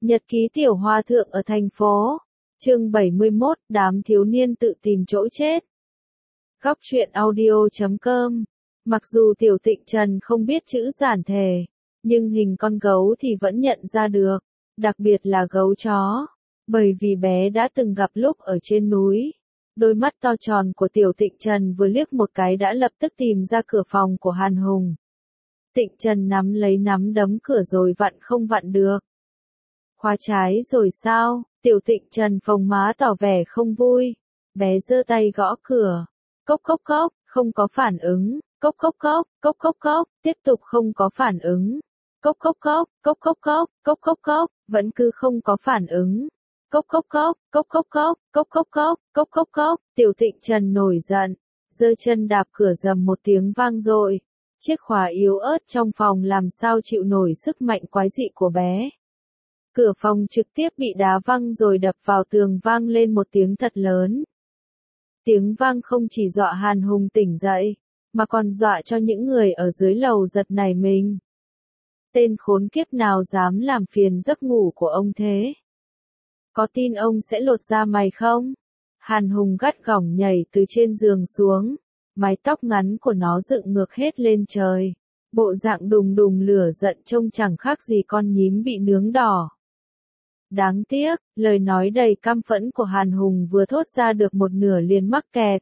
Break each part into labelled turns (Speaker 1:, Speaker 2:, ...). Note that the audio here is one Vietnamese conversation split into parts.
Speaker 1: Nhật ký tiểu hòa thượng ở thành phố. Chương 71, đám thiếu niên tự tìm chỗ chết. Góc truyện audio.com. Mặc dù Tiểu Tịnh Trần không biết chữ giản thể, nhưng hình con gấu thì vẫn nhận ra được, đặc biệt là gấu chó, bởi vì bé đã từng gặp lúc ở trên núi. Đôi mắt to tròn của Tiểu Tịnh Trần vừa liếc một cái đã lập tức tìm ra cửa phòng của Hàn Hùng. Tịnh Trần nắm lấy nắm đấm cửa rồi vặn không vặn được. Khóa trái rồi sao? Tiểu Tịnh Trần phồng má tỏ vẻ không vui. Bé giơ tay gõ cửa. Cốc cốc cốc, không có phản ứng. Cốc cốc cốc, cốc cốc cốc, tiếp tục không có phản ứng. Cốc cốc cốc, cốc cốc cốc, cốc cốc cốc, vẫn cứ không có phản ứng. Cốc cốc cốc, cốc cốc cốc, cốc cốc cốc, cốc cốc cốc, Tiểu Tịnh Trần nổi giận, giơ chân đạp cửa rầm một tiếng vang dội. Chiếc khóa yếu ớt trong phòng làm sao chịu nổi sức mạnh quái dị của bé. Cửa phòng trực tiếp bị đá văng rồi đập vào tường vang lên một tiếng thật lớn. Tiếng vang không chỉ dọa Hàn Hùng tỉnh dậy, mà còn dọa cho những người ở dưới lầu giật nảy mình. Tên khốn kiếp nào dám làm phiền giấc ngủ của ông thế? Có tin ông sẽ lột da mày không? Hàn Hùng gắt gỏng nhảy từ trên giường xuống, mái tóc ngắn của nó dựng ngược hết lên trời. Bộ dạng đùng đùng lửa giận trông chẳng khác gì con nhím bị nướng đỏ. Đáng tiếc, lời nói đầy căm phẫn của Hàn Hùng vừa thốt ra được một nửa liền mắc kẹt.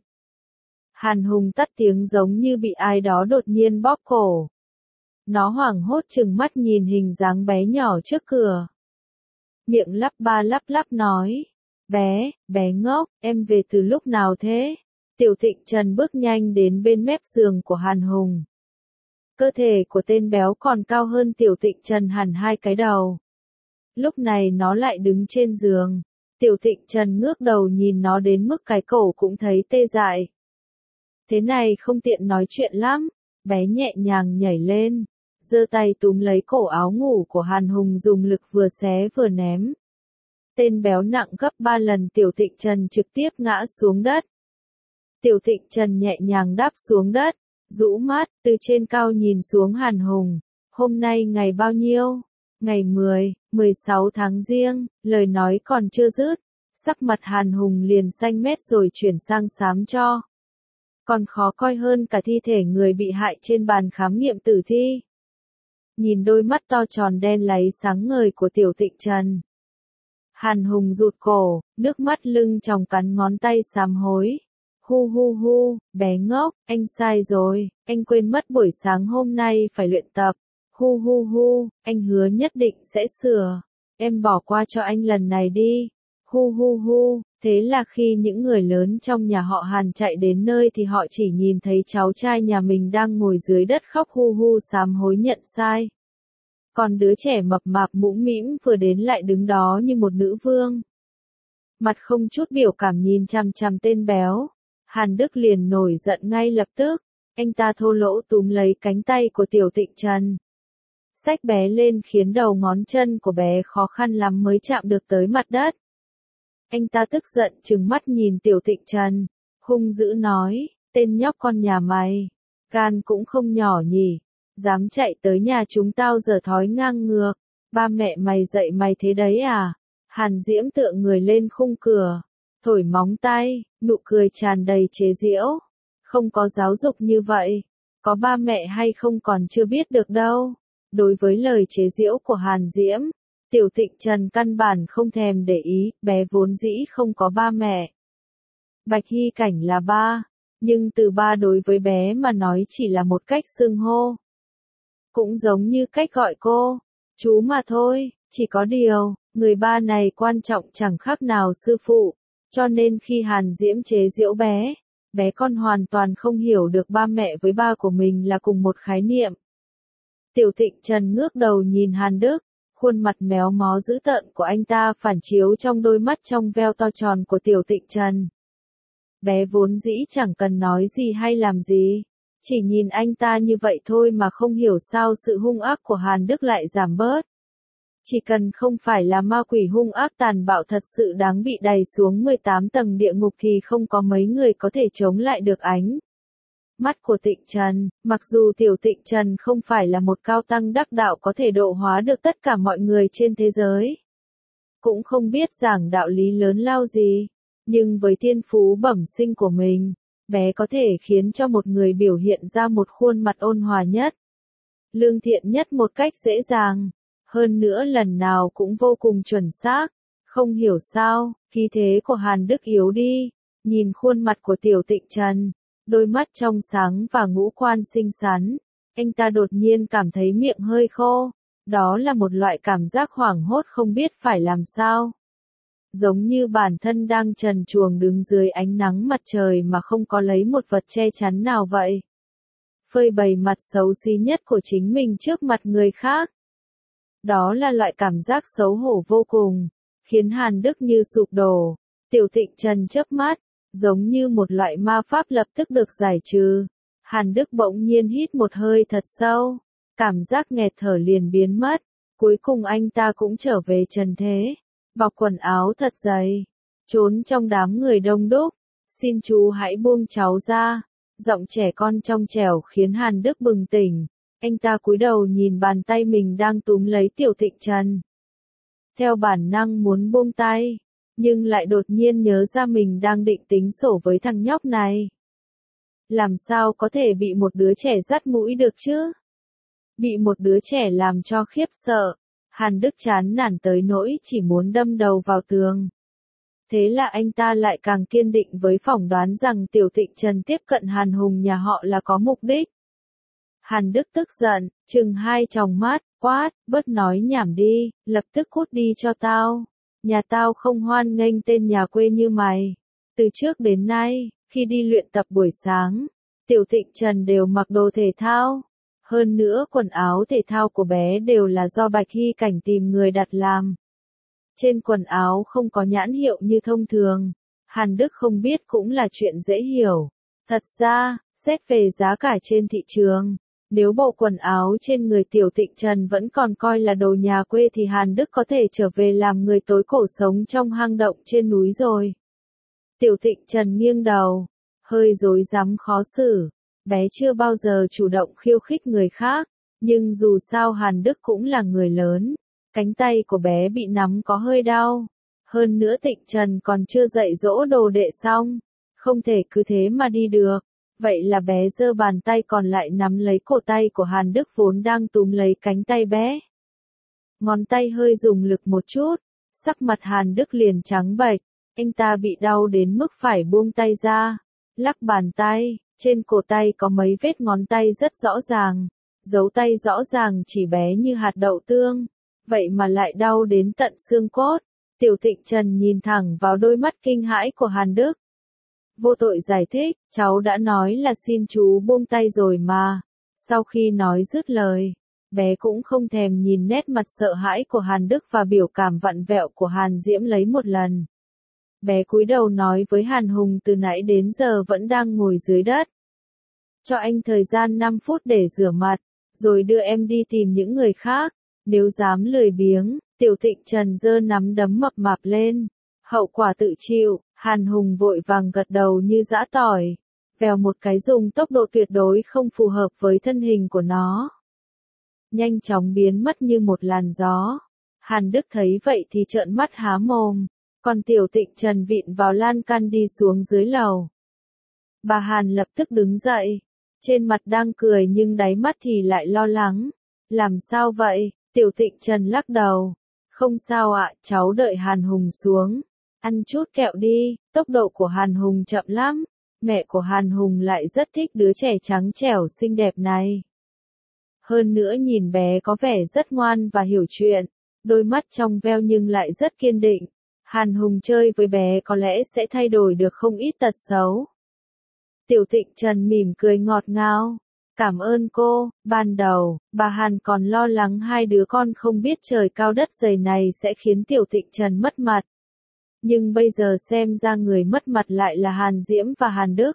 Speaker 1: Hàn Hùng tắt tiếng giống như bị ai đó đột nhiên bóp cổ. Nó hoảng hốt trừng mắt nhìn hình dáng bé nhỏ trước cửa. Miệng lắp ba lắp lắp nói. Bé ngốc, em về từ lúc nào thế? Tiểu Tịnh Trần bước nhanh đến bên mép giường của Hàn Hùng. Cơ thể của tên béo còn cao hơn Tiểu Tịnh Trần hẳn 2 cái đầu. Lúc này nó lại đứng trên giường. Tiểu Tịnh Trần ngước đầu nhìn nó đến mức cái cổ cũng thấy tê dại. Thế này không tiện nói chuyện lắm. Bé nhẹ nhàng nhảy lên, giơ tay túm lấy cổ áo ngủ của Hàn Hùng dùng lực vừa xé vừa ném. Tên béo nặng gấp 3 lần Tiểu Tịnh Trần trực tiếp ngã xuống đất. Tiểu Tịnh Trần nhẹ nhàng đáp xuống đất, rũ mắt, từ trên cao nhìn xuống Hàn Hùng. Hôm nay ngày bao nhiêu? Ngày 16 tháng Giêng, lời nói còn chưa dứt, sắc mặt Hàn Hùng liền xanh mét rồi chuyển sang xám cho. Còn khó coi hơn cả thi thể người bị hại trên bàn khám nghiệm tử thi. Nhìn đôi mắt to tròn đen láy sáng ngời của Tiểu Tịnh Trần. Hàn Hùng rụt cổ, nước mắt lưng tròng cắn ngón tay sám hối. Hu, bé ngốc, anh sai rồi, anh quên mất buổi sáng hôm nay phải luyện tập. Hu, anh hứa nhất định sẽ sửa. Em bỏ qua cho anh lần này đi. Hu, thế là khi những người lớn trong nhà họ Hàn chạy đến nơi thì họ chỉ nhìn thấy cháu trai nhà mình đang ngồi dưới đất khóc hu sám hối nhận sai. Còn đứa trẻ mập mạp mũm mĩm vừa đến lại đứng đó như một nữ vương. Mặt không chút biểu cảm nhìn chằm chằm tên béo. Hàn Đức liền nổi giận ngay lập tức. Anh ta thô lỗ túm lấy cánh tay của Tiểu Tịnh Trần. Xách bé lên khiến đầu ngón chân của bé khó khăn lắm mới chạm được tới mặt đất. Anh ta tức giận trừng mắt nhìn Tiểu Tịnh Trần, hung dữ nói, tên nhóc con nhà mày, gan cũng không nhỏ nhỉ, dám chạy tới nhà chúng tao giờ thói ngang ngược, ba mẹ mày dạy mày thế đấy à? Hàn Diễm tựa người lên khung cửa, thổi móng tay, nụ cười tràn đầy chế giễu, không có giáo dục như vậy, có ba mẹ hay không còn chưa biết được đâu. Đối với lời chế giễu của Hàn Diễm, Tiểu Tịnh Trần căn bản không thèm để ý, bé vốn dĩ không có ba mẹ. Bạch Hy Cảnh là ba, nhưng từ ba đối với bé mà nói chỉ là một cách xưng hô. Cũng giống như cách gọi cô, chú mà thôi, chỉ có điều, người ba này quan trọng chẳng khác nào sư phụ, cho nên khi Hàn Diễm chế giễu bé con hoàn toàn không hiểu được ba mẹ với ba của mình là cùng một khái niệm. Tiểu Tịnh Trần ngước đầu nhìn Hàn Đức, khuôn mặt méo mó dữ tợn của anh ta phản chiếu trong đôi mắt trong veo to tròn của Tiểu Tịnh Trần. Bé vốn dĩ chẳng cần nói gì hay làm gì, chỉ nhìn anh ta như vậy thôi mà không hiểu sao sự hung ác của Hàn Đức lại giảm bớt. Chỉ cần không phải là ma quỷ hung ác tàn bạo thật sự đáng bị đày xuống 18 tầng địa ngục thì không có mấy người có thể chống lại được ánh mắt của Tịnh Trần. Mặc dù Tiểu Tịnh Trần không phải là một cao tăng đắc đạo có thể độ hóa được tất cả mọi người trên thế giới, cũng không biết giảng đạo lý lớn lao gì, nhưng với thiên phú bẩm sinh của mình, bé có thể khiến cho một người biểu hiện ra một khuôn mặt ôn hòa nhất, lương thiện nhất một cách dễ dàng, hơn nữa lần nào cũng vô cùng chuẩn xác. Không hiểu sao, khí thế của Hàn Đức yếu đi, nhìn khuôn mặt của Tiểu Tịnh Trần, đôi mắt trong sáng và ngũ quan xinh xắn, anh ta đột nhiên cảm thấy miệng hơi khô, đó là một loại cảm giác hoảng hốt không biết phải làm sao. Giống như bản thân đang trần truồng đứng dưới ánh nắng mặt trời mà không có lấy một vật che chắn nào vậy. Phơi bày mặt xấu xí nhất của chính mình trước mặt người khác. Đó là loại cảm giác xấu hổ vô cùng, khiến Hàn Đức như sụp đổ. Tiểu Tịnh Trần chớp mắt, giống như một loại ma pháp lập tức được giải trừ. Hàn Đức bỗng nhiên hít một hơi thật sâu, cảm giác nghẹt thở liền biến mất. Cuối cùng anh ta cũng trở về trần thế, bọc quần áo thật dày, trốn trong đám người đông đúc. Xin chú hãy buông cháu ra. Giọng trẻ con trong trẻo khiến Hàn Đức bừng tỉnh. Anh ta cúi đầu nhìn bàn tay mình đang túm lấy Tiểu Tịnh Trần. Theo bản năng muốn buông tay, nhưng lại đột nhiên nhớ ra mình đang định tính sổ với thằng nhóc này. Làm sao có thể bị một đứa trẻ dắt mũi được chứ? Bị một đứa trẻ làm cho khiếp sợ, Hàn Đức chán nản tới nỗi chỉ muốn đâm đầu vào tường. Thế là anh ta lại càng kiên định với phỏng đoán rằng Tiểu Tịnh Trần tiếp cận Hàn Hùng nhà họ là có mục đích. Hàn Đức tức giận, trừng hai tròng mắt, quát, bớt nói nhảm đi, lập tức cút đi cho tao. Nhà tao không hoan nghênh tên nhà quê như mày. Từ trước đến nay, khi đi luyện tập buổi sáng, Tiểu Tịnh Trần đều mặc đồ thể thao. Hơn nữa quần áo thể thao của bé đều là do Bạch Hy Cảnh tìm người đặt làm. Trên quần áo không có nhãn hiệu như thông thường. Hàn Đức không biết cũng là chuyện dễ hiểu. Thật ra, xét về giá cả trên thị trường, nếu bộ quần áo trên người Tiểu Tịnh Trần vẫn còn coi là đồ nhà quê thì Hàn Đức có thể trở về làm người tối cổ sống trong hang động trên núi rồi. Tiểu Tịnh Trần nghiêng đầu, hơi rối rắm khó xử. Bé chưa bao giờ chủ động khiêu khích người khác, nhưng dù sao Hàn Đức cũng là người lớn. Cánh tay của bé bị nắm có hơi đau. Hơn nữa Tịnh Trần còn chưa dạy dỗ đồ đệ xong. Không thể cứ thế mà đi được. Vậy là bé giơ bàn tay còn lại nắm lấy cổ tay của Hàn Đức vốn đang túm lấy cánh tay bé. Ngón tay hơi dùng lực một chút. Sắc mặt Hàn Đức liền trắng bệch. Anh ta bị đau đến mức phải buông tay ra. Lắc bàn tay. Trên cổ tay có mấy vết ngón tay rất rõ ràng. Dấu tay rõ ràng chỉ bé như hạt đậu tương. Vậy mà lại đau đến tận xương cốt. Tiểu Tịnh Trần nhìn thẳng vào đôi mắt kinh hãi của Hàn Đức. Vô tội giải thích, cháu đã nói là xin chú buông tay rồi mà. Sau khi nói dứt lời, bé cũng không thèm nhìn nét mặt sợ hãi của Hàn Đức và biểu cảm vặn vẹo của Hàn Diễm lấy một lần. Bé cúi đầu nói với Hàn Hùng từ nãy đến giờ vẫn đang ngồi dưới đất. Cho anh thời gian 5 phút để rửa mặt, rồi đưa em đi tìm những người khác. Nếu dám lười biếng, Tiểu Tịnh Trần giơ nắm đấm mập mạp lên. Hậu quả tự chịu. Hàn Hùng vội vàng gật đầu như giã tỏi. Vèo một cái dùng tốc độ tuyệt đối không phù hợp với thân hình của nó. Nhanh chóng biến mất như một làn gió. Hàn Đức thấy vậy thì trợn mắt há mồm. Còn Tiểu Tịnh Trần vịn vào lan can đi xuống dưới lầu. Bà Hàn lập tức đứng dậy. Trên mặt đang cười nhưng đáy mắt thì lại lo lắng. Làm sao vậy? Tiểu Tịnh Trần lắc đầu. Không sao ạ, cháu đợi Hàn Hùng xuống. Ăn chút kẹo đi, tốc độ của Hàn Hùng chậm lắm. Mẹ của Hàn Hùng lại rất thích đứa trẻ trắng trẻo xinh đẹp này. Hơn nữa nhìn bé có vẻ rất ngoan và hiểu chuyện. Đôi mắt trong veo nhưng lại rất kiên định. Hàn Hùng chơi với bé có lẽ sẽ thay đổi được không ít tật xấu. Tiểu Tịnh Trần mỉm cười ngọt ngào. Cảm ơn cô, ban đầu, bà Hàn còn lo lắng hai đứa con không biết trời cao đất dày này sẽ khiến Tiểu Tịnh Trần mất mặt. Nhưng bây giờ xem ra người mất mặt lại là Hàn Diễm và Hàn Đức.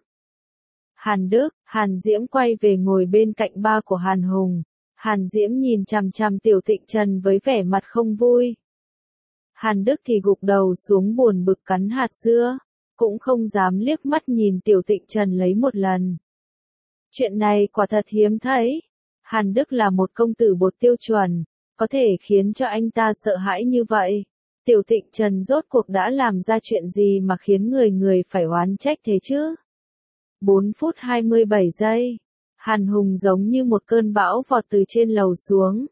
Speaker 1: Hàn Diễm quay về ngồi bên cạnh ba của Hàn Hùng. Hàn Diễm nhìn chằm chằm Tiểu Tịnh Trần với vẻ mặt không vui. Hàn Đức thì gục đầu xuống buồn bực cắn hạt dưa, cũng không dám liếc mắt nhìn Tiểu Tịnh Trần lấy một lần. Chuyện này quả thật hiếm thấy. Hàn Đức là một công tử bột tiêu chuẩn, có thể khiến cho anh ta sợ hãi như vậy. Tiểu Tịnh Trần rốt cuộc đã làm ra chuyện gì mà khiến người người phải oán trách thế chứ? 4 phút 27 giây. Hàn Hùng giống như một cơn bão vọt từ trên lầu xuống.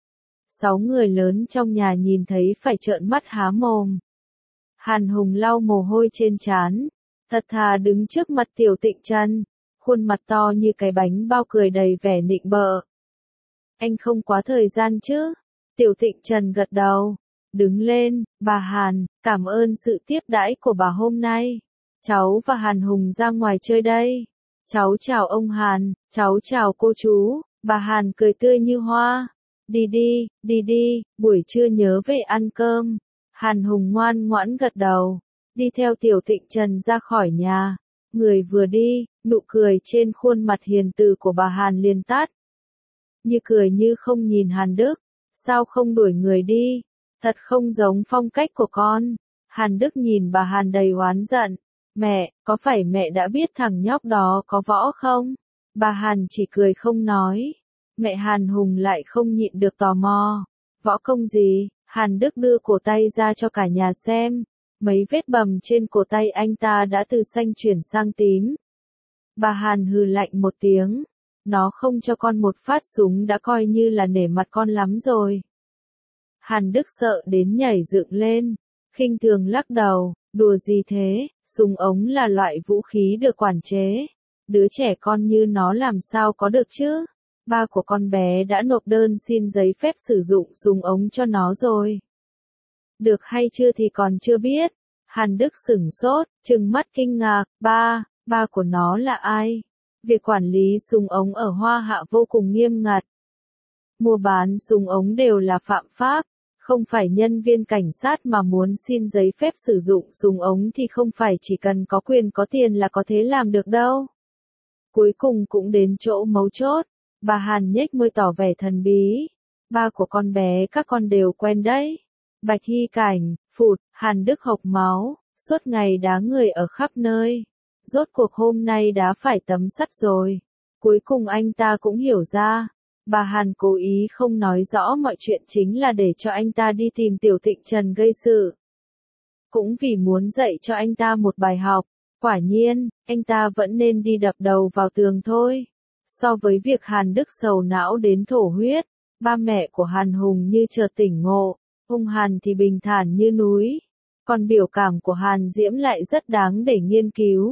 Speaker 1: 6 người lớn trong nhà nhìn thấy phải trợn mắt há mồm. Hàn Hùng lau mồ hôi trên trán, thật thà đứng trước mặt Tiểu Tịnh Trần, khuôn mặt to như cái bánh bao cười đầy vẻ nịnh bợ. Anh không quá thời gian chứ? Tiểu Tịnh Trần gật đầu. Đứng lên, bà Hàn, cảm ơn sự tiếp đãi của bà hôm nay. Cháu và Hàn Hùng ra ngoài chơi đây. Cháu chào ông Hàn, cháu chào cô chú. Bà Hàn cười tươi như hoa. Đi đi, buổi trưa nhớ về ăn cơm. Hàn Hùng ngoan ngoãn gật đầu, đi theo Tiểu Tịnh Trần ra khỏi nhà. Người vừa đi, nụ cười trên khuôn mặt hiền từ của bà Hàn liền tắt. Như cười như không nhìn Hàn Đức, sao không đuổi người đi, thật không giống phong cách của con. Hàn Đức nhìn bà Hàn đầy oán giận, mẹ, có phải mẹ đã biết thằng nhóc đó có võ không? Bà Hàn chỉ cười không nói. Mẹ Hàn Hùng lại không nhịn được tò mò. Võ công gì? Hàn Đức đưa cổ tay ra cho cả nhà xem. Mấy vết bầm trên cổ tay anh ta đã từ xanh chuyển sang tím. Bà Hàn hừ lạnh một tiếng. Nó không cho con một phát súng đã coi như là nể mặt con lắm rồi. Hàn Đức sợ đến nhảy dựng lên, khinh thường lắc đầu, đùa gì thế, súng ống là loại vũ khí được quản chế. Đứa trẻ con như nó làm sao có được chứ? Ba của con bé đã nộp đơn xin giấy phép sử dụng súng ống cho nó rồi. Được hay chưa thì còn chưa biết. Hàn Đức sửng sốt, trừng mắt kinh ngạc, ba của nó là ai? Việc quản lý súng ống ở Hoa Hạ vô cùng nghiêm ngặt. Mua bán súng ống đều là phạm pháp, không phải nhân viên cảnh sát mà muốn xin giấy phép sử dụng súng ống thì không phải chỉ cần có quyền có tiền là có thể làm được đâu. Cuối cùng cũng đến chỗ mấu chốt. Bà Hàn nhếch môi tỏ vẻ thần bí. Ba của con bé các con đều quen đấy. Bạch Hy Cảnh, phụt, Hàn Đức hộc máu, suốt ngày đá người ở khắp nơi. Rốt cuộc hôm nay đá phải tấm sắt rồi. Cuối cùng anh ta cũng hiểu ra. Bà Hàn cố ý không nói rõ mọi chuyện chính là để cho anh ta đi tìm Tiểu Tịnh Trần gây sự. Cũng vì muốn dạy cho anh ta một bài học. Quả nhiên, anh ta vẫn nên đi đập đầu vào tường thôi. So với việc Hàn Đức sầu não đến thổ huyết, ba mẹ của Hàn Hùng như chợt tỉnh ngộ, ông Hàn thì bình thản như núi. Còn biểu cảm của Hàn Diễm lại rất đáng để nghiên cứu.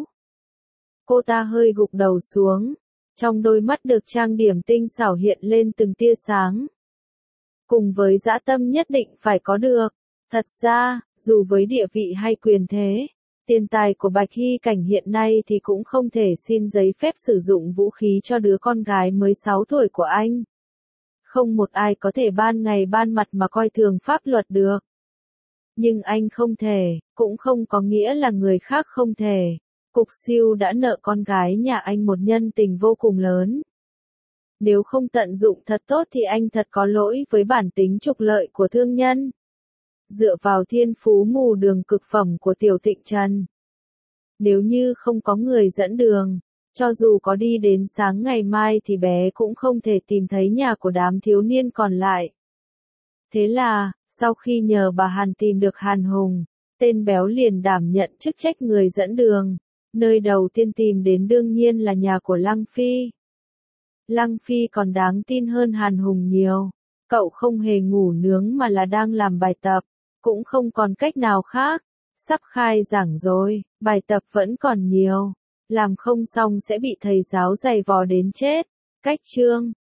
Speaker 1: Cô ta hơi gục đầu xuống, trong đôi mắt được trang điểm tinh xảo hiện lên từng tia sáng. Cùng với dã tâm nhất định phải có được. Thật ra, dù với địa vị hay quyền thế, tiền tài của Bạch Hy Cảnh hiện nay thì cũng không thể xin giấy phép sử dụng vũ khí cho đứa con gái mới 6 tuổi của anh. Không một ai có thể ban ngày ban mặt mà coi thường pháp luật được. Nhưng anh không thể, cũng không có nghĩa là người khác không thể. Cục Siêu đã nợ con gái nhà anh một nhân tình vô cùng lớn. Nếu không tận dụng thật tốt thì anh thật có lỗi với bản tính trục lợi của thương nhân. Dựa vào thiên phú mù đường cực phẩm của Tiểu Tịnh Trần. Nếu như không có người dẫn đường, cho dù có đi đến sáng ngày mai thì bé cũng không thể tìm thấy nhà của đám thiếu niên còn lại. Thế là, sau khi nhờ bà Hàn tìm được Hàn Hùng, tên béo liền đảm nhận chức trách người dẫn đường. Nơi đầu tiên tìm đến đương nhiên là nhà của Lăng Phi. Lăng Phi còn đáng tin hơn Hàn Hùng nhiều. Cậu không hề ngủ nướng mà là đang làm bài tập. Cũng không còn cách nào khác. Sắp khai giảng rồi, bài tập vẫn còn nhiều. Làm không xong sẽ bị thầy giáo giày vò đến chết. Cách chương